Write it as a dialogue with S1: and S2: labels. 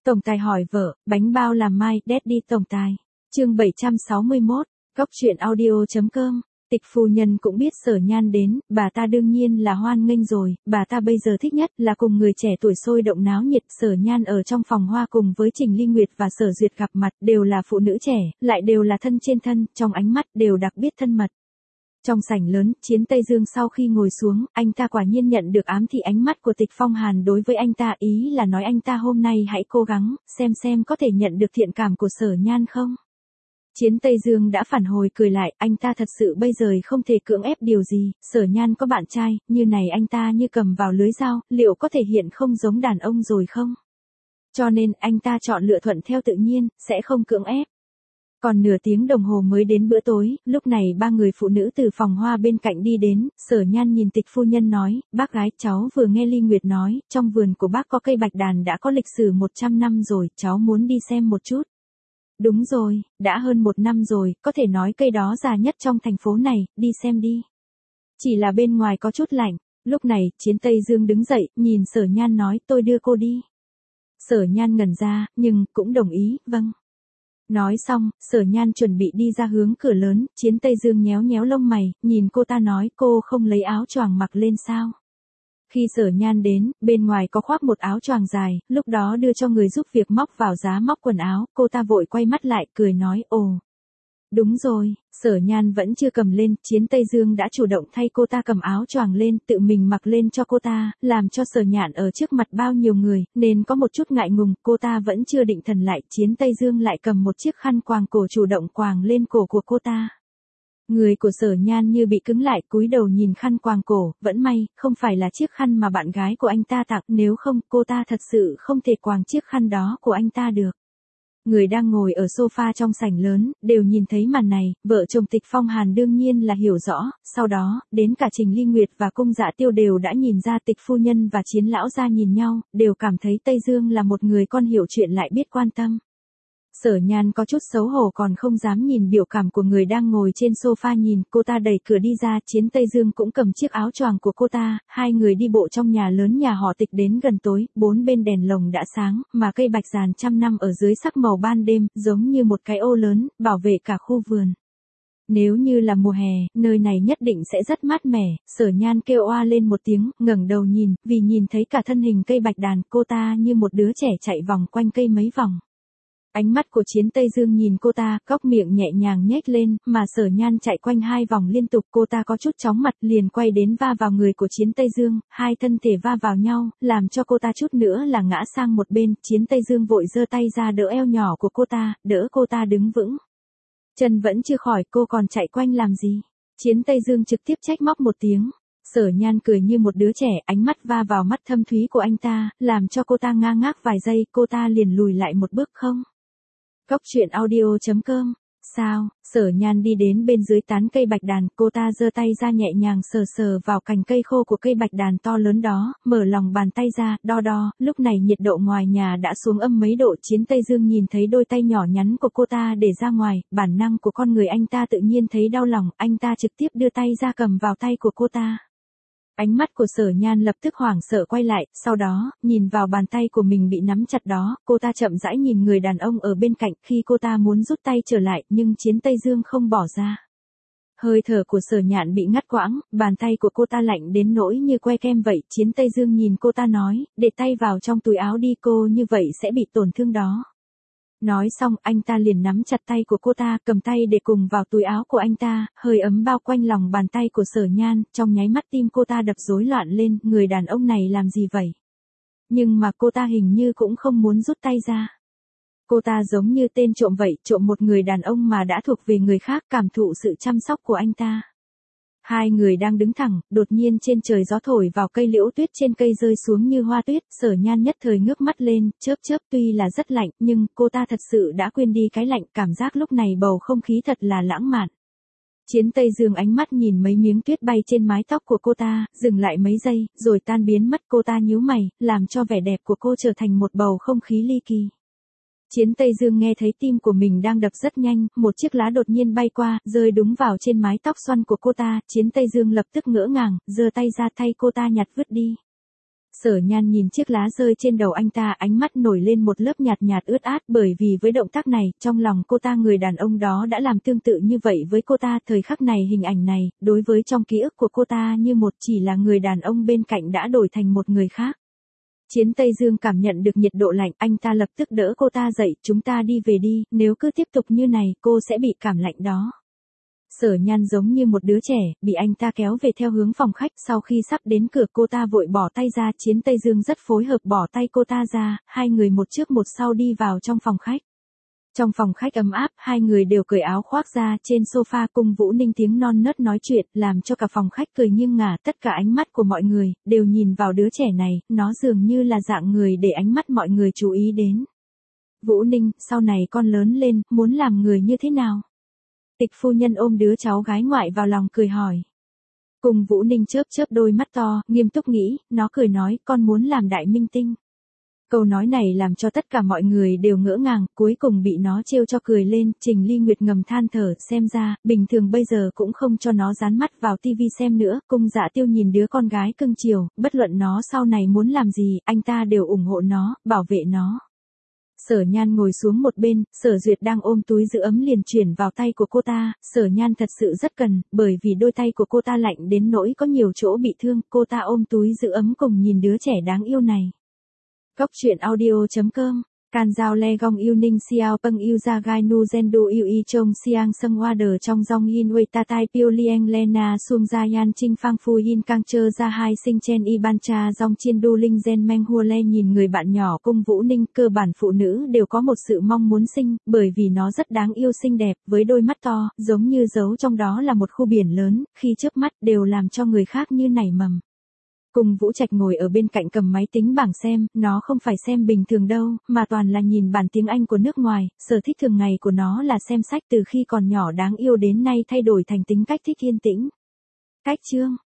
S1: Tổng tài hỏi vợ, bánh bao làm mai, Daddy tổng tài. Chương 761, Góc truyện audio.com. Tịch phu nhân cũng biết Sở Nhan đến, bà ta đương nhiên là hoan nghênh rồi, bà ta bây giờ thích nhất là cùng người trẻ tuổi sôi động náo nhiệt. Sở Nhan ở trong phòng hoa cùng với Trình Ly Nguyệt và Sở Duyệt gặp mặt, đều là phụ nữ trẻ, lại đều là thân trên thân, trong ánh mắt đều đặc biệt thân mật. Trong sảnh lớn, Chiến Tây Dương sau khi ngồi xuống, anh ta quả nhiên nhận được ám thị ánh mắt của Tịch Phong Hàn đối với anh ta, ý là nói anh ta hôm nay hãy cố gắng, xem có thể nhận được thiện cảm của Sở Nhan không. Chiến Tây Dương đã phản hồi cười lại, anh ta thật sự bây giờ không thể cưỡng ép điều gì, Sở Nhan có bạn trai, như này anh ta như cầm vào lưới dao, liệu có thể hiện không giống đàn ông rồi không? Cho nên anh ta chọn lựa thuận theo tự nhiên, sẽ không cưỡng ép. Còn nửa tiếng đồng hồ mới đến bữa tối, lúc này ba người phụ nữ từ phòng hoa bên cạnh đi đến, Sở Nhan nhìn Tịch phu nhân nói, bác gái, cháu vừa nghe Ly Nguyệt nói, trong vườn của bác có cây bạch đàn đã có lịch sử 100 năm rồi, cháu muốn đi xem một chút. Đúng rồi, đã hơn 1 năm rồi, có thể nói cây đó già nhất trong thành phố này, đi xem đi. Chỉ là bên ngoài có chút lạnh, lúc này, Chiến Tây Dương đứng dậy, nhìn Sở Nhan nói, tôi đưa cô đi. Sở Nhan ngẩn ra, nhưng, cũng đồng ý, vâng. Nói xong, Sở Nhan chuẩn bị đi ra hướng cửa lớn, Chiến Tây Dương nhéo nhéo lông mày, nhìn cô ta nói, cô không lấy áo choàng mặc lên sao? Khi Sở Nhan đến, bên ngoài có khoác một áo choàng dài, lúc đó đưa cho người giúp việc móc vào giá móc quần áo, cô ta vội quay mắt lại, cười nói, ồ. Đúng rồi, Sở Nhan vẫn chưa cầm lên, Chiến Tây Dương đã chủ động thay cô ta cầm áo choàng lên, tự mình mặc lên cho cô ta, làm cho Sở Nhan ở trước mặt bao nhiêu người, nên có một chút ngại ngùng, cô ta vẫn chưa định thần lại, Chiến Tây Dương lại cầm một chiếc khăn quàng cổ chủ động quàng lên cổ của cô ta. Người của Sở Nhan như bị cứng lại, cúi đầu nhìn khăn quàng cổ, vẫn may, không phải là chiếc khăn mà bạn gái của anh ta tặng, nếu không, cô ta thật sự không thể quàng chiếc khăn đó của anh ta được. Người đang ngồi ở sofa trong sảnh lớn, đều nhìn thấy màn này, vợ chồng Tịch Phong Hàn đương nhiên là hiểu rõ, sau đó, đến cả Trình Ly Nguyệt và Cung Dạ Tiêu đều đã nhìn ra Tịch phu nhân và Chiến lão gia nhìn nhau, đều cảm thấy Tây Dương là một người con hiểu chuyện lại biết quan tâm. Sở Nhan có chút xấu hổ còn không dám nhìn biểu cảm của người đang ngồi trên sofa nhìn, cô ta đẩy cửa đi ra, Chiến Tây Dương cũng cầm chiếc áo choàng của cô ta, hai người đi bộ trong nhà lớn nhà họ Tịch đến gần tối, bốn bên đèn lồng đã sáng, mà cây bạch giàn trăm năm ở dưới sắc màu ban đêm, giống như một cái ô lớn, bảo vệ cả khu vườn. Nếu như là mùa hè, nơi này nhất định sẽ rất mát mẻ, Sở Nhan kêu oa lên một tiếng, ngẩng đầu nhìn, vì nhìn thấy cả thân hình cây bạch đàn, cô ta như một đứa trẻ chạy vòng quanh cây mấy vòng. Ánh mắt của Chiến Tây Dương nhìn cô ta, cóc miệng nhẹ nhàng nhếch lên, mà Sở Nhan chạy quanh hai vòng liên tục, cô ta có chút chóng mặt, liền quay đến va vào người của Chiến Tây Dương, hai thân thể va vào nhau, làm cho cô ta chút nữa là ngã sang một bên, Chiến Tây Dương vội giơ tay ra đỡ eo nhỏ của cô ta, đỡ cô ta đứng vững. Chân vẫn chưa khỏi, cô còn chạy quanh làm gì? Chiến Tây Dương trực tiếp trách móc một tiếng. Sở Nhan cười như một đứa trẻ, ánh mắt va vào mắt thâm thúy của anh ta, làm cho cô ta ngơ ngác vài giây, cô ta liền lùi lại một bước không. Góc truyện audio.com. Sao? Sở Nhan đi đến bên dưới tán cây bạch đàn, cô ta giơ tay ra nhẹ nhàng sờ sờ vào cành cây khô của cây bạch đàn to lớn đó, mở lòng bàn tay ra, đo, lúc này nhiệt độ ngoài nhà đã xuống âm mấy độ, Chiến Tây Dương nhìn thấy đôi tay nhỏ nhắn của cô ta để ra ngoài, bản năng của con người anh ta tự nhiên thấy đau lòng, anh ta trực tiếp đưa tay ra cầm vào tay của cô ta. Ánh mắt của Sở Nhan lập tức hoảng sợ quay lại, sau đó, nhìn vào bàn tay của mình bị nắm chặt đó, cô ta chậm rãi nhìn người đàn ông ở bên cạnh, khi cô ta muốn rút tay trở lại, nhưng Chiến Tây Dương không bỏ ra. Hơi thở của Sở Nhan bị ngắt quãng, bàn tay của cô ta lạnh đến nỗi như que kem vậy, Chiến Tây Dương nhìn cô ta nói, để tay vào trong túi áo đi, cô như vậy sẽ bị tổn thương đó. Nói xong, anh ta liền nắm chặt tay của cô ta, cầm tay để cùng vào túi áo của anh ta, hơi ấm bao quanh lòng bàn tay của Sở Nhan, trong nháy mắt tim cô ta đập rối loạn lên, người đàn ông này làm gì vậy? Nhưng mà cô ta hình như cũng không muốn rút tay ra. Cô ta giống như tên trộm vậy, trộm một người đàn ông mà đã thuộc về người khác, cảm thụ sự chăm sóc của anh ta. Hai người đang đứng thẳng, đột nhiên trên trời gió thổi vào, cây liễu tuyết trên cây rơi xuống như hoa tuyết, Sở Nhan nhất thời ngước mắt lên, chớp tuy là rất lạnh, nhưng cô ta thật sự đã quên đi cái lạnh, cảm giác lúc này bầu không khí thật là lãng mạn. Chiến Tây Dương ánh mắt nhìn mấy miếng tuyết bay trên mái tóc của cô ta, dừng lại mấy giây, rồi tan biến mất, cô ta nhíu mày, làm cho vẻ đẹp của cô trở thành một bầu không khí ly kỳ. Chiến Tây Dương nghe thấy tim của mình đang đập rất nhanh, một chiếc lá đột nhiên bay qua, rơi đúng vào trên mái tóc xoăn của cô ta, Chiến Tây Dương lập tức ngỡ ngàng, giơ tay ra thay cô ta nhặt vứt đi. Sở Nhan nhìn chiếc lá rơi trên đầu anh ta, ánh mắt nổi lên một lớp nhạt nhạt ướt át, bởi vì với động tác này, trong lòng cô ta người đàn ông đó đã làm tương tự như vậy với cô ta. Thời khắc này, hình ảnh này, đối với trong ký ức của cô ta như một, chỉ là người đàn ông bên cạnh đã đổi thành một người khác. Chiến Tây Dương cảm nhận được nhiệt độ lạnh, anh ta lập tức đỡ cô ta dậy, chúng ta đi về đi, nếu cứ tiếp tục như này, cô sẽ bị cảm lạnh đó. Sở Nhan giống như một đứa trẻ, bị anh ta kéo về theo hướng phòng khách, sau khi sắp đến cửa cô ta vội bỏ tay ra, Chiến Tây Dương rất phối hợp bỏ tay cô ta ra, hai người một trước một sau đi vào trong phòng khách. Trong phòng khách ấm áp, hai người đều cởi áo khoác ra, trên sofa Cung Vũ Ninh tiếng non nớt nói chuyện, làm cho cả phòng khách cười nghiêng ngả, tất cả ánh mắt của mọi người, đều nhìn vào đứa trẻ này, nó dường như là dạng người để ánh mắt mọi người chú ý đến. Vũ Ninh, sau này con lớn lên, muốn làm người như thế nào? Tịch phu nhân ôm đứa cháu gái ngoại vào lòng cười hỏi. Cung Vũ Ninh chớp chớp đôi mắt to, nghiêm túc nghĩ, nó cười nói, con muốn làm đại minh tinh. Câu nói này làm cho tất cả mọi người đều ngỡ ngàng, cuối cùng bị nó trêu cho cười lên. Trình Ly Nguyệt ngầm than thở, xem ra, bình thường bây giờ cũng không cho nó dán mắt vào tivi xem nữa. Cung Dạ Tiêu nhìn đứa con gái cưng chiều, bất luận nó sau này muốn làm gì, anh ta đều ủng hộ nó, bảo vệ nó. Sở Nhan ngồi xuống một bên, Sở Duyệt đang ôm túi giữ ấm liền chuyển vào tay của cô ta. Sở Nhan thật sự rất cần, bởi vì đôi tay của cô ta lạnh đến nỗi có nhiều chỗ bị thương. Cô ta ôm túi giữ ấm cùng nhìn đứa trẻ đáng yêu này. Góc truyện audio.com. Can Giao Le Gong Yêu Ninh Xiao Peng Yêu Gia Gai Nu Zendu Yêu Y Chong Siang Seng Wader trong Dong Yin Wei Ta Tai Piu Liang Lena Sum Gia Yan Trinh Phang Phu Yin Kang Chơ Gia Hai Sinh Chen Y Ban Cha Dong Chiên Du Linh Gen Meng Hua Le. Nhìn người bạn nhỏ Cung Vũ Ninh, cơ bản phụ nữ đều có một sự mong muốn sinh, bởi vì nó rất đáng yêu xinh đẹp, với đôi mắt to, giống như giấu trong đó là một khu biển lớn, khi chớp mắt đều làm cho người khác như nảy mầm. Cung Vũ Trạch ngồi ở bên cạnh cầm máy tính bảng xem, nó không phải xem bình thường đâu, mà toàn là nhìn bản tiếng Anh của nước ngoài. Sở thích thường ngày của nó là xem sách, từ khi còn nhỏ đáng yêu đến nay thay đổi thành tính cách thích yên tĩnh. Cách chương